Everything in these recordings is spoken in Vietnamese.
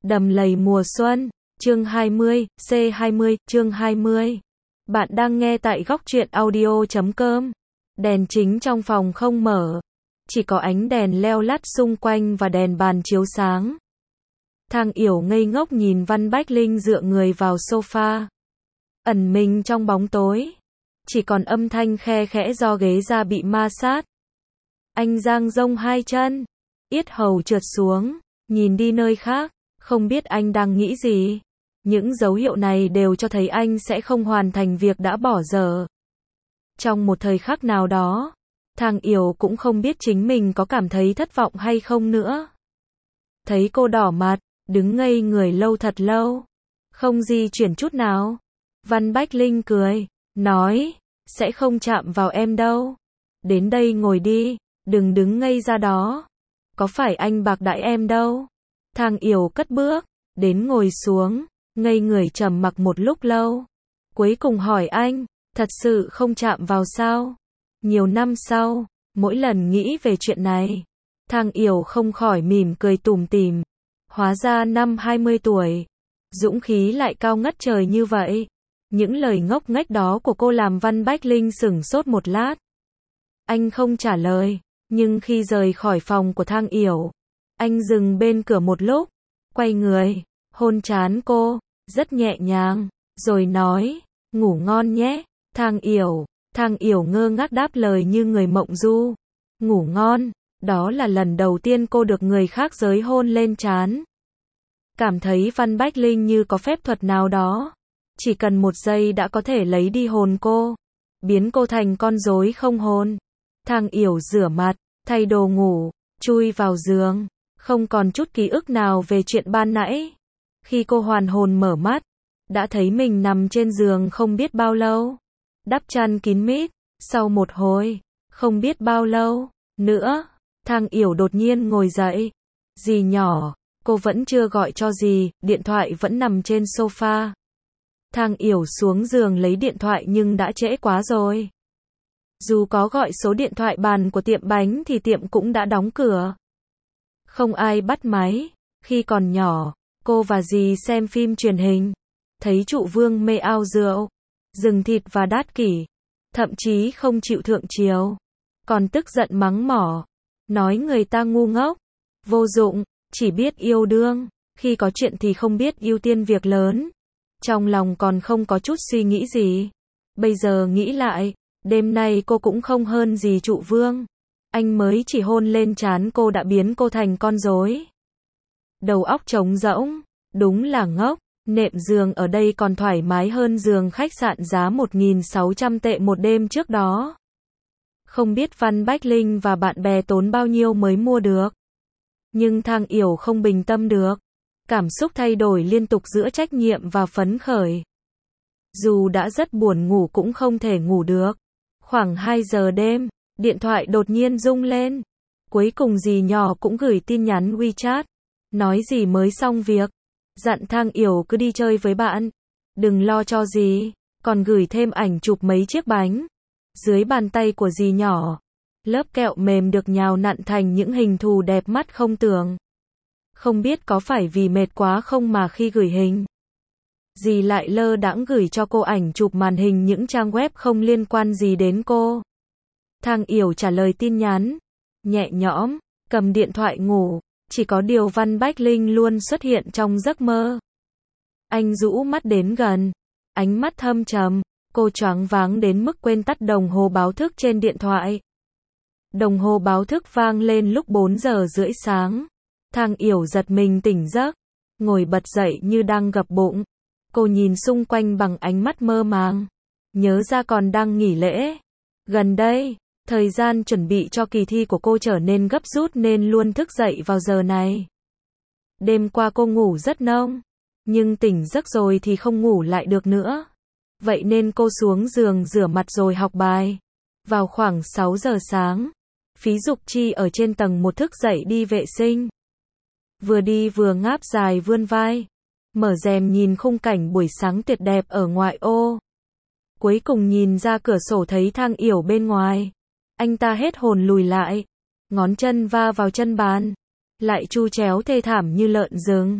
Đầm lầy mùa xuân, chương 20, C20, chương 20. Bạn đang nghe tại góc truyện audio.com. Đèn chính trong phòng không mở, chỉ có ánh đèn leo lắt xung quanh và đèn bàn chiếu sáng. Thang Yểu ngây ngốc nhìn Văn Bách Linh dựa người vào sofa, ẩn mình trong bóng tối, chỉ còn âm thanh khe khẽ do ghế da bị ma sát. Anh dang rông hai chân, yết hầu trượt xuống, nhìn đi nơi khác, không biết anh đang nghĩ gì. Những dấu hiệu này đều cho thấy anh sẽ không hoàn thành việc đã bỏ dở. Trong một thời khắc nào đó, Thang Yểu cũng không biết chính mình có cảm thấy thất vọng hay không nữa. Thấy cô đỏ mặt, đứng ngây người lâu thật lâu, không di chuyển chút nào. Văn Bách Linh cười, nói, sẽ không chạm vào em đâu. Đến đây ngồi đi, đừng đứng ngây ra đó. Có phải anh bạc đãi em đâu. Thang Yểu cất bước, đến ngồi xuống, ngây người trầm mặc một lúc lâu. Cuối cùng hỏi anh, thật sự không chạm vào sao? Nhiều năm sau, mỗi lần nghĩ về chuyện này, Thang Yểu không khỏi mỉm cười tủm tỉm. Hóa ra năm 20 tuổi, dũng khí lại cao ngất trời như vậy. Những lời ngốc nghếch đó của cô làm Văn Bách Linh sửng sốt một lát. Anh không trả lời, nhưng khi rời khỏi phòng của Thang Yểu, anh dừng bên cửa một lúc, quay người, hôn trán cô, rất nhẹ nhàng, rồi nói, ngủ ngon nhé, Thang Yểu. Thang Yểu ngơ ngác đáp lời như người mộng du. Ngủ ngon, đó là lần đầu tiên cô được người khác giới hôn lên trán. Cảm thấy Văn Bách Linh như có phép thuật nào đó, chỉ cần một giây đã có thể lấy đi hồn cô, biến cô thành con rối không hồn. Thang Yểu rửa mặt, thay đồ ngủ, chui vào giường, không còn chút ký ức nào về chuyện ban nãy. Khi cô hoàn hồn mở mắt, đã thấy mình nằm trên giường không biết bao lâu, đắp chăn kín mít. Sau một hồi, không biết bao lâu nữa, Thang Yểu đột nhiên ngồi dậy. Dì nhỏ, cô vẫn chưa gọi cho dì, điện thoại vẫn nằm trên sofa. Thang Yểu xuống giường lấy điện thoại nhưng đã trễ quá rồi. Dù có gọi số điện thoại bàn của tiệm bánh thì tiệm cũng đã đóng cửa. Không ai bắt máy. Khi còn nhỏ, cô và dì xem phim truyền hình, thấy trụ vương mê ao rượu, rừng thịt và đát kỷ, thậm chí không chịu thượng triều, còn tức giận mắng mỏ, nói người ta ngu ngốc, vô dụng, chỉ biết yêu đương, khi có chuyện thì không biết ưu tiên việc lớn. Trong lòng còn không có chút suy nghĩ gì. Bây giờ nghĩ lại, đêm nay cô cũng không hơn gì trụ vương. Anh mới chỉ hôn lên trán cô đã biến cô thành con rối. Đầu óc trống rỗng, đúng là ngốc. Nệm giường ở đây còn thoải mái hơn giường khách sạn giá 1.600 tệ một đêm trước đó. Không biết Văn Bách Linh và bạn bè tốn bao nhiêu mới mua được. Nhưng Thang Yểu không bình tâm được. Cảm xúc thay đổi liên tục giữa trách nhiệm và phấn khởi. Dù đã rất buồn ngủ cũng không thể ngủ được. Khoảng 2 giờ đêm, điện thoại đột nhiên rung lên. Cuối cùng dì nhỏ cũng gửi tin nhắn WeChat. Nói dì mới xong việc. Dặn Thang Yểu cứ đi chơi với bạn. Đừng lo cho dì. Còn gửi thêm ảnh chụp mấy chiếc bánh. Dưới bàn tay của dì nhỏ, lớp kẹo mềm được nhào nặn thành những hình thù đẹp mắt không tưởng. Không biết có phải vì mệt quá không mà khi gửi hình, dì lại lơ đãng gửi cho cô ảnh chụp màn hình những trang web không liên quan gì đến cô. Thang Yểu trả lời tin nhắn, nhẹ nhõm, cầm điện thoại ngủ. Chỉ có điều Văn Bách Linh luôn xuất hiện trong giấc mơ. Anh rũ mắt đến gần, ánh mắt thâm trầm, cô choáng váng đến mức quên tắt đồng hồ báo thức trên điện thoại. Đồng hồ báo thức vang lên lúc 4 giờ rưỡi sáng. Thang Yểu giật mình tỉnh giấc, ngồi bật dậy như đang gập bụng. Cô nhìn xung quanh bằng ánh mắt mơ màng, nhớ ra còn đang nghỉ lễ. Gần đây, thời gian chuẩn bị cho kỳ thi của cô trở nên gấp rút nên luôn thức dậy vào giờ này. Đêm qua cô ngủ rất nông, nhưng tỉnh giấc rồi thì không ngủ lại được nữa. Vậy nên cô xuống giường rửa mặt rồi học bài. Vào khoảng 6 giờ sáng, Phí Dục Chi ở trên tầng 1 thức dậy đi vệ sinh. Vừa đi vừa ngáp dài vươn vai, mở rèm nhìn khung cảnh buổi sáng tuyệt đẹp ở ngoại ô. Cuối cùng nhìn ra cửa sổ thấy Thang Yểu bên ngoài. Anh ta hết hồn lùi lại, ngón chân va vào chân bàn, lại chu chéo thê thảm như lợn rừng.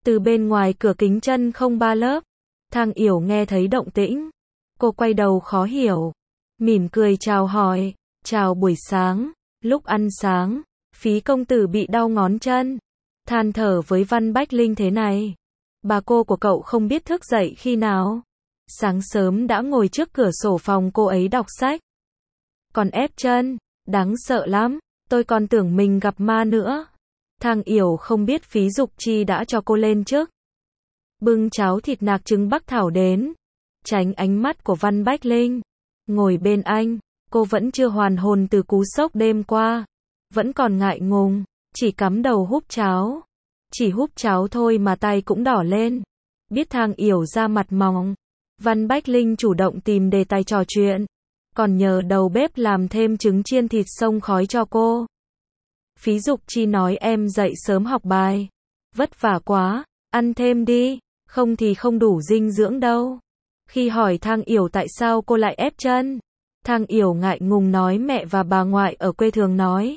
Từ bên ngoài cửa kính chân không ba lớp, Thang Yểu nghe thấy động tĩnh. Cô quay đầu khó hiểu, mỉm cười chào hỏi, chào buổi sáng, lúc ăn sáng, Phí công tử bị đau ngón chân, than thở với Văn Bách Linh thế này. Bà cô của cậu không biết thức dậy khi nào. Sáng sớm đã ngồi trước cửa sổ phòng cô ấy đọc sách. Còn ép chân, đáng sợ lắm, tôi còn tưởng mình gặp ma nữa. Thang Yểu không biết Phí Dục Chi đã cho cô lên trước. Bưng cháo thịt nạc trứng bắc thảo đến, tránh ánh mắt của Văn Bách Linh. Ngồi bên anh, cô vẫn chưa hoàn hồn từ cú sốc đêm qua. Vẫn còn ngại ngùng, chỉ cắm đầu húp cháo. Chỉ húp cháo thôi mà tay cũng đỏ lên. Biết Thang Yểu ra mặt mỏng, Văn Bách Linh chủ động tìm đề tài trò chuyện. Còn nhờ đầu bếp làm thêm trứng chiên thịt xông khói cho cô. Phí Dục Chi nói em dậy sớm học bài. Vất vả quá, ăn thêm đi, không thì không đủ dinh dưỡng đâu. Khi hỏi Thang Yểu tại sao cô lại ép chân, Thang Yểu ngại ngùng nói mẹ và bà ngoại ở quê thường nói.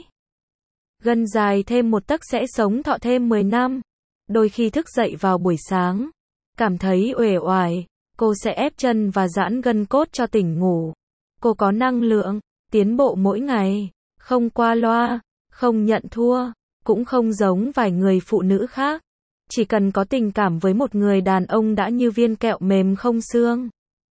Gân dài thêm một tấc sẽ sống thọ thêm 10 năm. Đôi khi thức dậy vào buổi sáng, cảm thấy uể oải, cô sẽ ép chân và giãn gân cốt cho tỉnh ngủ. Cô có năng lượng, tiến bộ mỗi ngày, không qua loa, không nhận thua, cũng không giống vài người phụ nữ khác. Chỉ cần có tình cảm với một người đàn ông đã như viên kẹo mềm không xương.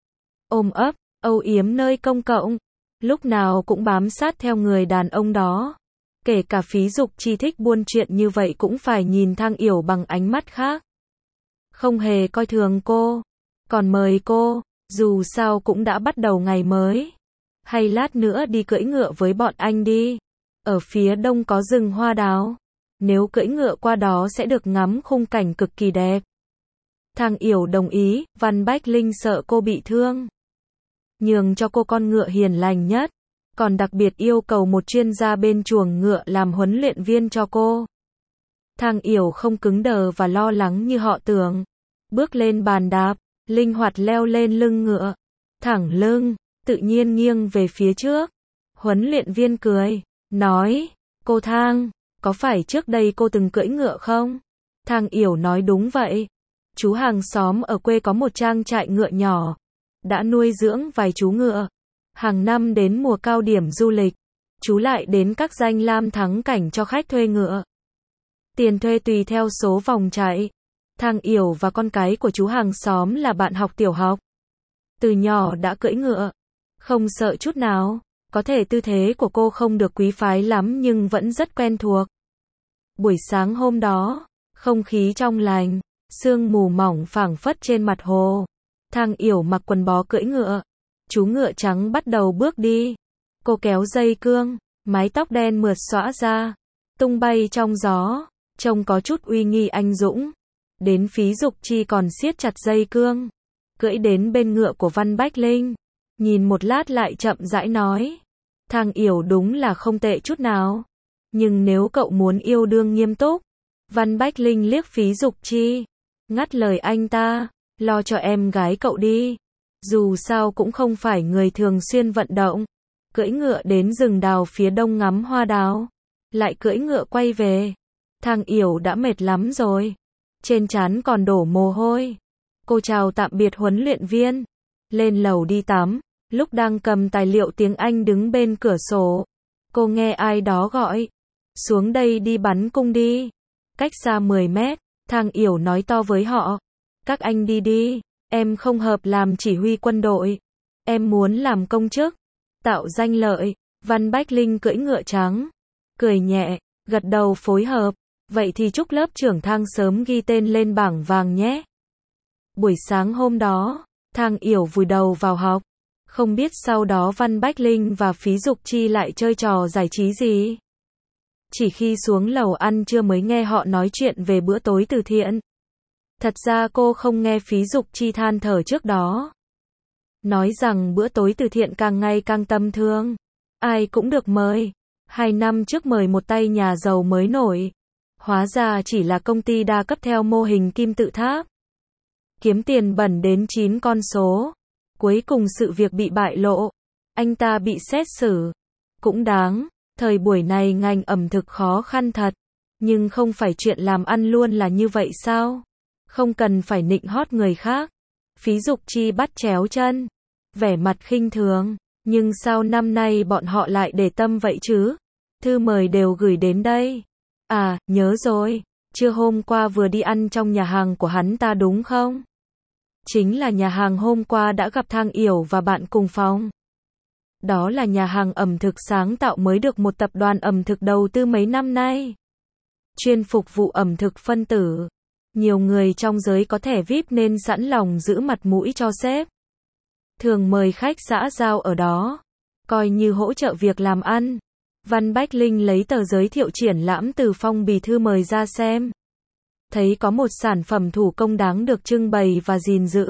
Ôm ấp, âu yếm nơi công cộng, lúc nào cũng bám sát theo người đàn ông đó. Kể cả Phí Dục Chi thích buôn chuyện như vậy cũng phải nhìn Thang Yểu bằng ánh mắt khác. Không hề coi thường cô, còn mời cô, dù sao cũng đã bắt đầu ngày mới. Hay lát nữa đi cưỡi ngựa với bọn anh đi. Ở phía đông có rừng hoa đào. Nếu cưỡi ngựa qua đó sẽ được ngắm khung cảnh cực kỳ đẹp. Thang Yểu đồng ý, Văn Bách Linh sợ cô bị thương. Nhường cho cô con ngựa hiền lành nhất. Còn đặc biệt yêu cầu một chuyên gia bên chuồng ngựa làm huấn luyện viên cho cô. Thang Yểu không cứng đờ và lo lắng như họ tưởng. Bước lên bàn đạp, linh hoạt leo lên lưng ngựa. Thẳng lưng, tự nhiên nghiêng về phía trước. Huấn luyện viên cười, nói, cô Thang, có phải trước đây cô từng cưỡi ngựa không? Thang Yểu nói đúng vậy. Chú hàng xóm ở quê có một trang trại ngựa nhỏ. Đã nuôi dưỡng vài chú ngựa. Hàng năm đến mùa cao điểm du lịch, chú lại đến các danh lam thắng cảnh cho khách thuê ngựa. Tiền thuê tùy theo số vòng chạy. Thang Yểu và con cái của chú hàng xóm là bạn học tiểu học. Từ nhỏ đã cưỡi ngựa, không sợ chút nào. Có thể tư thế của cô không được quý phái lắm nhưng vẫn rất quen thuộc. Buổi sáng hôm đó, không khí trong lành, sương mù mỏng phảng phất trên mặt hồ. Thang Yểu mặc quần bó cưỡi ngựa. Chú ngựa trắng bắt đầu bước đi. Cô kéo dây cương, mái tóc đen mượt xõa ra, tung bay trong gió, trông có chút uy nghi anh dũng. Đến Phí Dục Chi còn siết chặt dây cương, cưỡi đến bên ngựa của Văn Bách Linh. Nhìn một lát lại chậm rãi nói. Thang Yểu đúng là không tệ chút nào. Nhưng nếu cậu muốn yêu đương nghiêm túc. Văn Bách Linh liếc Phí Dục Chi, ngắt lời anh ta, lo cho em gái cậu đi. Dù sao cũng không phải người thường xuyên vận động. Cưỡi ngựa đến rừng đào phía đông ngắm hoa đào. Lại cưỡi ngựa quay về. Thang Yểu đã mệt lắm rồi. Trên trán còn đổ mồ hôi. Cô chào tạm biệt huấn luyện viên. Lên lầu đi tắm. Lúc đang cầm tài liệu tiếng Anh đứng bên cửa sổ. Cô nghe ai đó gọi. Xuống đây đi bắn cung đi. Cách xa 10 mét. Thang Yểu nói to với họ. Các anh đi đi. Em không hợp làm chỉ huy quân đội. Em muốn làm công chức. Tạo danh lợi. Văn Bách Linh cưỡi ngựa trắng. Cười nhẹ, gật đầu phối hợp. Vậy thì chúc lớp trưởng Thang sớm ghi tên lên bảng vàng nhé. Buổi sáng hôm đó, Thang Yểu vùi đầu vào học. Không biết sau đó Văn Bách Linh và Phí Dục Chi lại chơi trò giải trí gì. Chỉ khi xuống lầu ăn trưa mới nghe họ nói chuyện về bữa tối từ thiện. Thật ra cô không nghe Phí Dục Chi than thở trước đó. Nói rằng bữa tối từ thiện càng ngày càng tầm thường. Ai cũng được mời. 2 năm trước mời một tay nhà giàu mới nổi. Hóa ra chỉ là công ty đa cấp theo mô hình kim tự tháp. Kiếm tiền bẩn đến 9 con số. Cuối cùng sự việc bị bại lộ. Anh ta bị xét xử. Cũng đáng. Thời buổi này ngành ẩm thực khó khăn thật. Nhưng không phải chuyện làm ăn luôn là như vậy sao? Không cần phải nịnh hót người khác. Phí Dục Chi bắt chéo chân, vẻ mặt khinh thường. Nhưng sao năm nay bọn họ lại để tâm vậy chứ? Thư mời đều gửi đến đây. À, nhớ rồi. Trưa hôm qua vừa đi ăn trong nhà hàng của hắn ta đúng không? Chính là nhà hàng hôm qua đã gặp Thang Yểu và bạn cùng phòng. Đó là nhà hàng ẩm thực sáng tạo mới được một tập đoàn ẩm thực đầu tư mấy năm nay. Chuyên phục vụ ẩm thực phân tử. Nhiều người trong giới có thẻ VIP nên sẵn lòng giữ mặt mũi cho sếp. Thường mời khách xã giao ở đó. Coi như hỗ trợ việc làm ăn. Văn Bách Linh lấy tờ giới thiệu triển lãm từ phong bì thư mời ra xem. Thấy có một sản phẩm thủ công đáng được trưng bày và gìn giữ.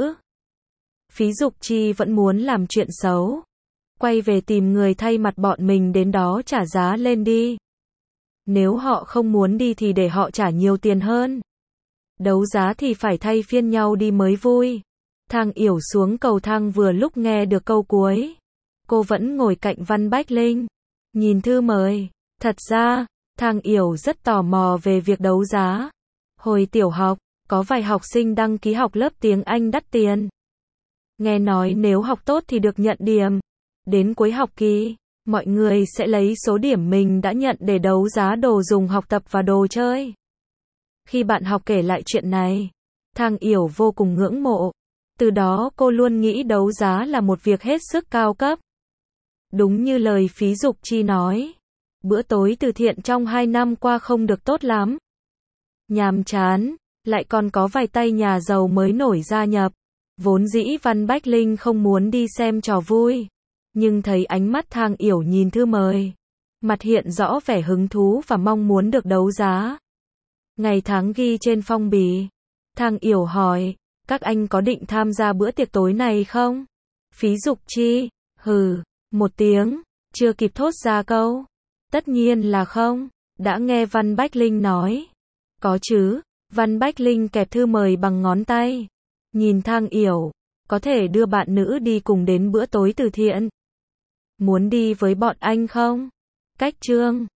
Phí Dục Chi vẫn muốn làm chuyện xấu. Quay về tìm người thay mặt bọn mình đến đó trả giá lên đi. Nếu họ không muốn đi thì để họ trả nhiều tiền hơn. Đấu giá thì phải thay phiên nhau đi mới vui. Thang Yểu xuống cầu thang vừa lúc nghe được câu cuối. Cô vẫn ngồi cạnh Văn Bách Linh. Nhìn thư mời. Thật ra, Thang Yểu rất tò mò về việc đấu giá. Hồi tiểu học, có vài học sinh đăng ký học lớp tiếng Anh đắt tiền. Nghe nói nếu học tốt thì được nhận điểm. Đến cuối học kỳ, mọi người sẽ lấy số điểm mình đã nhận để đấu giá đồ dùng học tập và đồ chơi. Khi bạn học kể lại chuyện này, Thang Yểu vô cùng ngưỡng mộ. Từ đó cô luôn nghĩ đấu giá là một việc hết sức cao cấp. Đúng như lời Phí Dục Chi nói. Bữa tối từ thiện trong 2 năm qua không được tốt lắm. Nhàm chán, lại còn có vài tay nhà giàu mới nổi gia nhập. Vốn dĩ Văn Bách Linh không muốn đi xem trò vui. Nhưng thấy ánh mắt Thang Yểu nhìn thư mời. Mặt hiện rõ vẻ hứng thú và mong muốn được đấu giá. Ngày tháng ghi trên phong bì. Thang Yểu hỏi, các anh có định tham gia bữa tiệc tối này không? Phí Dục Chi, hừ, một tiếng, chưa kịp thốt ra câu. Tất nhiên là không, đã nghe Văn Bách Linh nói. Có chứ, Văn Bách Linh kẹp thư mời bằng ngón tay. Nhìn Thang Yểu, có thể đưa bạn nữ đi cùng đến bữa tối từ thiện. Muốn đi với bọn anh không? Cách chương